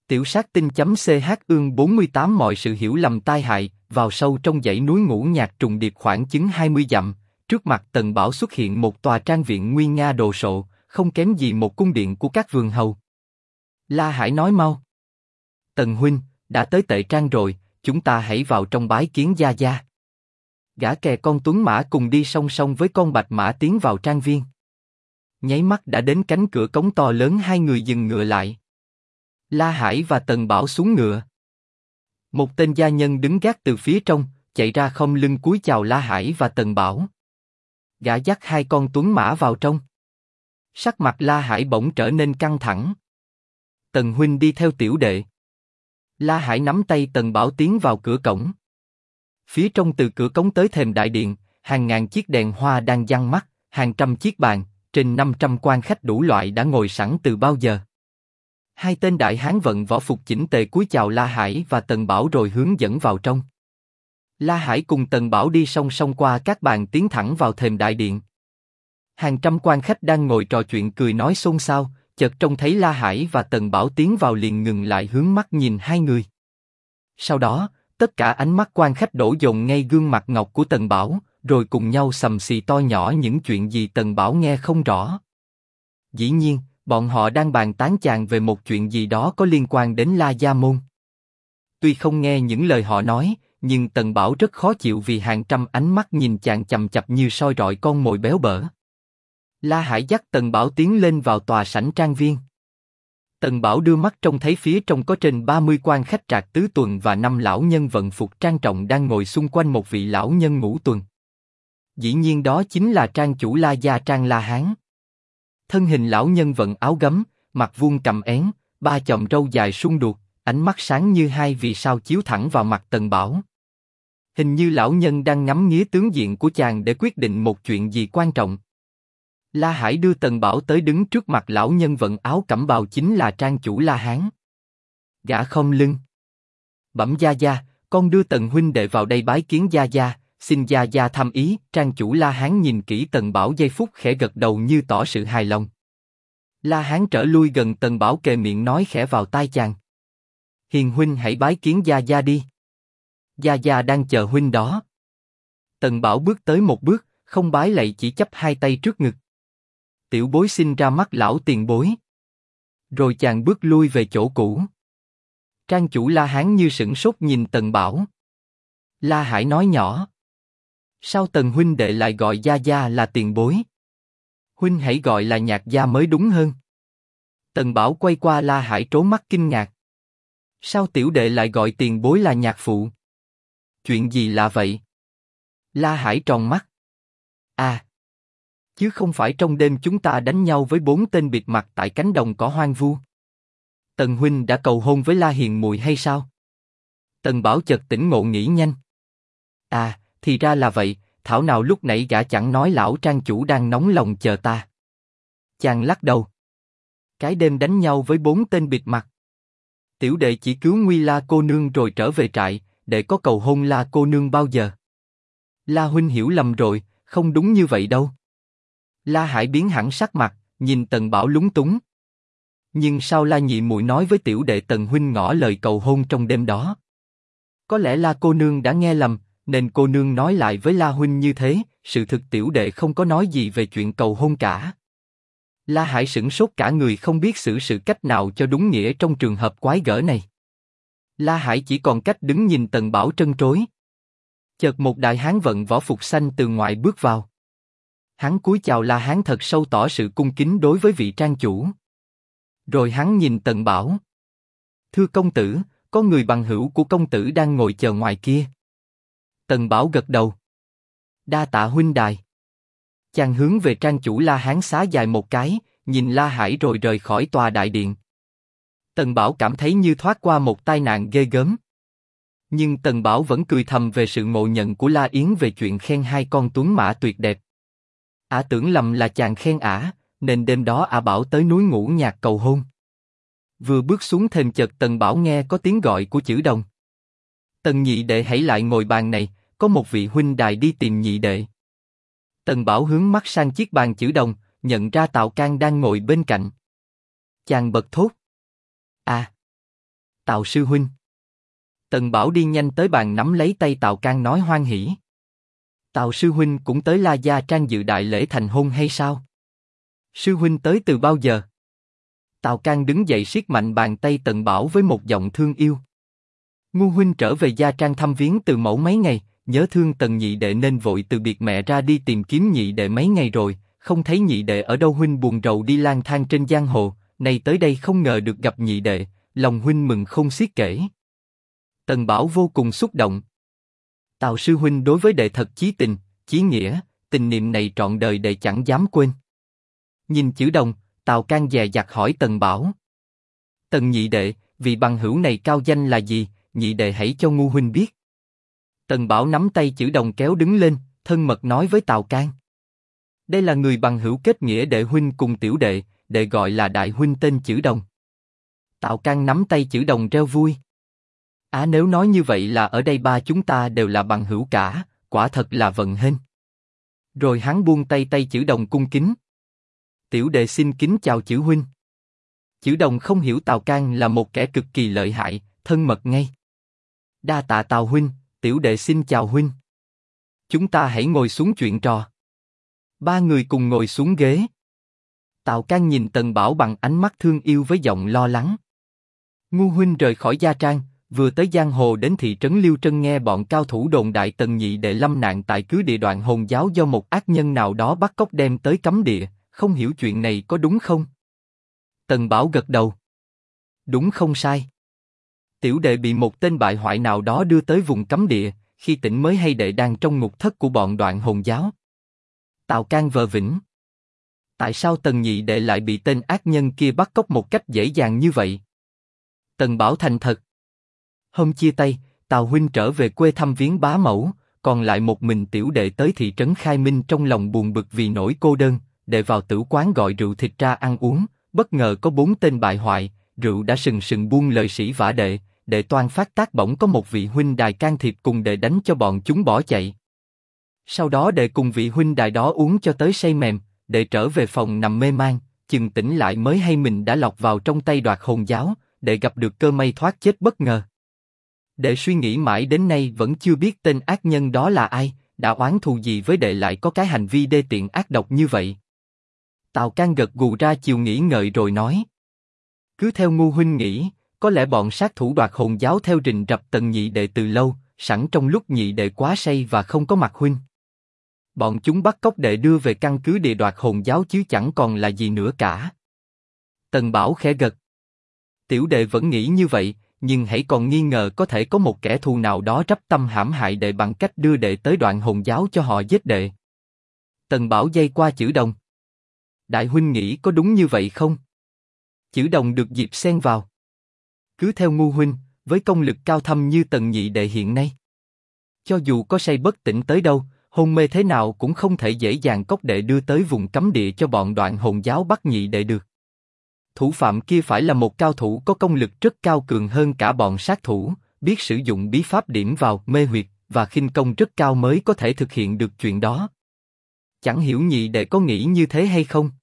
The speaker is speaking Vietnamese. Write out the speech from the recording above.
Tiểu sát tinh.ch ương 48 mọi sự hiểu lầm tai hại, vào sâu trong dãy núi ngũ nhạc trùng điệp khoảng chừng 20 dặm, trước mặt Tần Bảo xuất hiện một tòa trang viện nguy nga đồ sộ, không kém gì một cung điện của các vườn hầu. La Hải nói mau. Tần huynh, đã tới Tệ Trang rồi, chúng ta hãy vào trong bái kiến gia gia. Gã kè con tuấn mã cùng đi song song với con bạch mã tiến vào trang viên. Nháy mắt đã đến cánh cửa cống to lớn, hai người dừng ngựa lại. La Hải và Tần Bảo xuống ngựa. Một tên gia nhân đứng gác từ phía trong, chạy ra không lưng cúi chào La Hải và Tần Bảo. Gã dắt hai con tuấn mã vào trong. Sắc mặt La Hải bỗng trở nên căng thẳng. Tần huynh đi theo tiểu đệ. La Hải nắm tay Tần Bảo tiến vào cửa cổng. Phía trong từ cửa cống tới thềm đại điện, hàng ngàn chiếc đèn hoa đang giăng mắt, hàng trăm chiếc bàn, trên 500 quan khách đủ loại đã ngồi sẵn từ bao giờ. Hai tên đại hán vận võ phục chỉnh tề cúi chào La Hải và Tần Bảo rồi hướng dẫn vào trong. La Hải cùng Tần Bảo đi song song qua các bàn tiến thẳng vào thềm đại điện. Hàng trăm quan khách đang ngồi trò chuyện cười nói xôn xao, chợt trông thấy La Hải và Tần Bảo tiến vào liền ngừng lại hướng mắt nhìn hai người. Sau đó, tất cả ánh mắt quan khách đổ dồn ngay gương mặt ngọc của Tần Bảo, rồi cùng nhau sầm xì to nhỏ những chuyện gì Tần Bảo nghe không rõ. Dĩ nhiên, bọn họ đang bàn tán chàng về một chuyện gì đó có liên quan đến La Gia Môn. Tuy không nghe những lời họ nói, nhưng Tần Bảo rất khó chịu vì hàng trăm ánh mắt nhìn chàng chằm chằm như soi rọi con mồi béo bở. La Hải dắt Tần Bảo tiến lên vào tòa sảnh trang viên. Tần Bảo đưa mắt trông thấy phía trong có trên 30 quan khách trạc tứ tuần và 5 lão nhân vận phục trang trọng đang ngồi xung quanh một vị lão nhân ngũ tuần. Dĩ nhiên đó chính là trang chủ La Gia Trang La Hán. Thân hình lão nhân vận áo gấm, mặt vuông cầm én, ba chòm râu dài sung đuột, ánh mắt sáng như hai vì sao chiếu thẳng vào mặt Tần Bảo. Hình như lão nhân đang ngắm nghía tướng diện của chàng để quyết định một chuyện gì quan trọng. La Hải đưa Tần Bảo tới đứng trước mặt lão nhân vận áo cẩm bào chính là trang chủ La Hán. Gã không lưng. Bẩm gia gia, con đưa Tần huynh đệ vào đây bái kiến gia gia, xin gia gia thăm ý. Trang chủ La Hán nhìn kỹ Tần Bảo giây phút khẽ gật đầu như tỏ sự hài lòng. La Hán trở lui gần Tần Bảo kề miệng nói khẽ vào tai chàng. Hiền huynh hãy bái kiến gia gia đi. Gia gia đang chờ huynh đó. Tần Bảo bước tới một bước, không bái lạy chỉ chắp hai tay trước ngực. Tiểu bối xin ra mắt lão tiền bối. Rồi chàng bước lui về chỗ cũ. Trang chủ La Hán như sửng sốt nhìn Tần Bảo. La Hải nói nhỏ. Sao Tần huynh đệ lại gọi gia gia là tiền bối? Huynh hãy gọi là nhạc gia mới đúng hơn. Tần Bảo quay qua La Hải trố mắt kinh ngạc. Sao tiểu đệ lại gọi tiền bối là nhạc phụ? Chuyện gì lạ vậy? La Hải tròn mắt. À, chứ không phải trong đêm chúng ta đánh nhau với 4 tên bịt mặt tại cánh đồng cỏ hoang vu. Tần huynh đã cầu hôn với La Hiền muội hay sao? Tần Bảo chợt tỉnh ngộ nghĩ nhanh. À, thì ra là vậy, thảo nào lúc nãy gã chẳng nói lão trang chủ đang nóng lòng chờ ta. Chàng lắc đầu. Cái đêm đánh nhau với 4 tên bịt mặt. Tiểu đệ chỉ cứu nguy La cô nương rồi trở về trại, để có cầu hôn La cô nương bao giờ. La huynh hiểu lầm rồi, không đúng như vậy đâu. La Hải biến hẳn sắc mặt, nhìn Tần Bảo lúng túng. Nhưng sao La nhị muội nói với tiểu đệ Tần huynh ngỏ lời cầu hôn trong đêm đó? Có lẽ La cô nương đã nghe lầm, nên cô nương nói lại với La huynh như thế. Sự thực tiểu đệ không có nói gì về chuyện cầu hôn cả. La Hải sửng sốt cả người không biết xử sự cách nào cho đúng nghĩa trong trường hợp quái gở này. La Hải chỉ còn cách đứng nhìn Tần Bảo trân trối. Chợt một đại hán vận võ phục xanh từ ngoài bước vào. Hắn cúi chào La Hán thật sâu tỏ sự cung kính đối với vị trang chủ. Rồi hắn nhìn Tần Bảo. Thưa công tử, có người bằng hữu của công tử đang ngồi chờ ngoài kia. Tần Bảo gật đầu. Đa tạ huynh đài. Chàng hướng về trang chủ La Hán xá dài một cái, nhìn La Hải rồi rời khỏi tòa đại điện. Tần Bảo cảm thấy như thoát qua một tai nạn ghê gớm. Nhưng Tần Bảo vẫn cười thầm về sự ngộ nhận của La Yến về chuyện khen hai con tuấn mã tuyệt đẹp. Ả tưởng lầm là chàng khen ả, nên đêm đó ả bảo tới núi Ngũ Nhạc cầu hôn. Vừa bước xuống thềm chợt Tần Bảo nghe có tiếng gọi của Chử Đồng. Tần nhị đệ hãy lại ngồi bàn này, có một vị huynh đài đi tìm nhị đệ. Tần Bảo hướng mắt sang chiếc bàn Chử Đồng, nhận ra Tào Can đang ngồi bên cạnh. Chàng bật thốt. À! Tào sư huynh. Tần Bảo đi nhanh tới bàn nắm lấy tay Tào Can nói hoan hỉ. Tào sư huynh cũng tới La Gia Trang dự đại lễ thành hôn hay sao? Sư huynh tới từ bao giờ? Tào Can đứng dậy siết mạnh bàn tay Tần Bảo với một giọng thương yêu. Ngu huynh trở về Gia Trang thăm viếng từ mẫu mấy ngày, nhớ thương Tần nhị đệ nên vội từ biệt mẹ ra đi tìm kiếm nhị đệ mấy ngày rồi, không thấy nhị đệ ở đâu, huynh buồn rầu đi lang thang trên giang hồ, nay tới đây không ngờ được gặp nhị đệ, lòng huynh mừng không xiết kể. Tần Bảo vô cùng xúc động. Tào sư huynh đối với đệ thật chí tình, chí nghĩa, tình niệm này trọn đời đệ chẳng dám quên. Nhìn chữ đồng, Tào Can dè dặt hỏi Tần Bảo. Tần nhị đệ, vị bằng hữu này cao danh là gì, nhị đệ hãy cho ngu huynh biết. Tần Bảo nắm tay chữ đồng kéo đứng lên, thân mật nói với Tào Can. Đây là người bằng hữu kết nghĩa đệ huynh cùng tiểu đệ, đệ gọi là đại huynh tên chữ đồng. Tào Can nắm tay chữ đồng reo vui. Nếu nói như vậy là ở đây ba chúng ta đều là bằng hữu cả, quả thật là vận hênh. Rồi hắn buông tay tay chữ đồng cung kính. Tiểu đệ xin kính chào chữ huynh. Chữ đồng không hiểu Tào Can là một kẻ cực kỳ lợi hại, thân mật ngay. Đa tạ Tào huynh, tiểu đệ xin chào huynh. Chúng ta hãy ngồi xuống chuyện trò. Ba người cùng ngồi xuống ghế. Tào Can nhìn Tần Bảo bằng ánh mắt thương yêu với giọng lo lắng. Ngu huynh rời khỏi Gia Trang, vừa tới giang hồ đến thị trấn Liêu Trân nghe bọn cao thủ đồn đại Tần nhị đệ lâm nạn tại cứ địa Đoạn Hồn giáo do một ác nhân nào đó bắt cóc đem tới cấm địa, không hiểu chuyện này có đúng không? Tần Bảo gật đầu. Đúng không sai. Tiểu đệ bị một tên bại hoại nào đó đưa tới vùng cấm địa, khi tỉnh mới hay đệ đang trong ngục thất của bọn Đoạn Hồn giáo. Tào Can vờ vĩnh. Tại sao Tần nhị đệ lại bị tên ác nhân kia bắt cóc một cách dễ dàng như vậy? Tần Bảo thành thật. Hôm chia tay, Tào huynh trở về quê thăm viếng bá mẫu, còn lại một mình tiểu đệ tới thị trấn Khai Minh trong lòng buồn bực vì nỗi cô đơn, đệ vào tử quán gọi rượu thịt ra ăn uống, bất ngờ có 4 tên bại hoại, rượu đã sừng sừng buông lời sỉ vả đệ, đệ toan phát tác bỗng có một vị huynh đài can thiệp cùng đệ đánh cho bọn chúng bỏ chạy. Sau đó đệ cùng vị huynh đài đó uống cho tới say mềm, đệ trở về phòng nằm mê man, chừng tỉnh lại mới hay mình đã lọt vào trong tay Đoạt Hồn giáo, đệ gặp được cơ may thoát chết bất ngờ. Đệ suy nghĩ mãi đến nay vẫn chưa biết tên ác nhân đó là ai, đã oán thù gì với đệ lại có cái hành vi đê tiện ác độc như vậy. Tào Can gật gù ra chiều nghĩ ngợi rồi nói. Cứ theo ngu huynh nghĩ, có lẽ bọn sát thủ Đoạt Hồn giáo theo rình rập Tần nhị đệ từ lâu, sẵn trong lúc nhị đệ quá say và không có mặt huynh. Bọn chúng bắt cóc đệ đưa về căn cứ địa Đoạt Hồn giáo chứ chẳng còn là gì nữa cả. Tần Bảo khẽ gật. Tiểu đệ vẫn nghĩ như vậy, nhưng hãy còn nghi ngờ có thể có một kẻ thù nào đó rắp tâm hãm hại đệ bằng cách đưa đệ tới Đoạn Hồn giáo cho họ giết đệ. Tần Bảo dây qua chữ đồng. Đại huynh nghĩ có đúng như vậy không? Chữ đồng được dịp xen vào. Cứ theo ngu huynh, với công lực cao thâm như Tần nhị đệ hiện nay, cho dù có say bất tỉnh tới đâu, hôn mê thế nào cũng không thể dễ dàng cóc đệ đưa tới vùng cấm địa cho bọn Đoạn Hồn giáo bắt nhị đệ được. Thủ phạm kia phải là một cao thủ có công lực rất cao, cường hơn cả bọn sát thủ, biết sử dụng bí pháp điểm vào mê huyệt và khinh công rất cao mới có thể thực hiện được chuyện đó. Chẳng hiểu nhị đệ có nghĩ như thế hay không?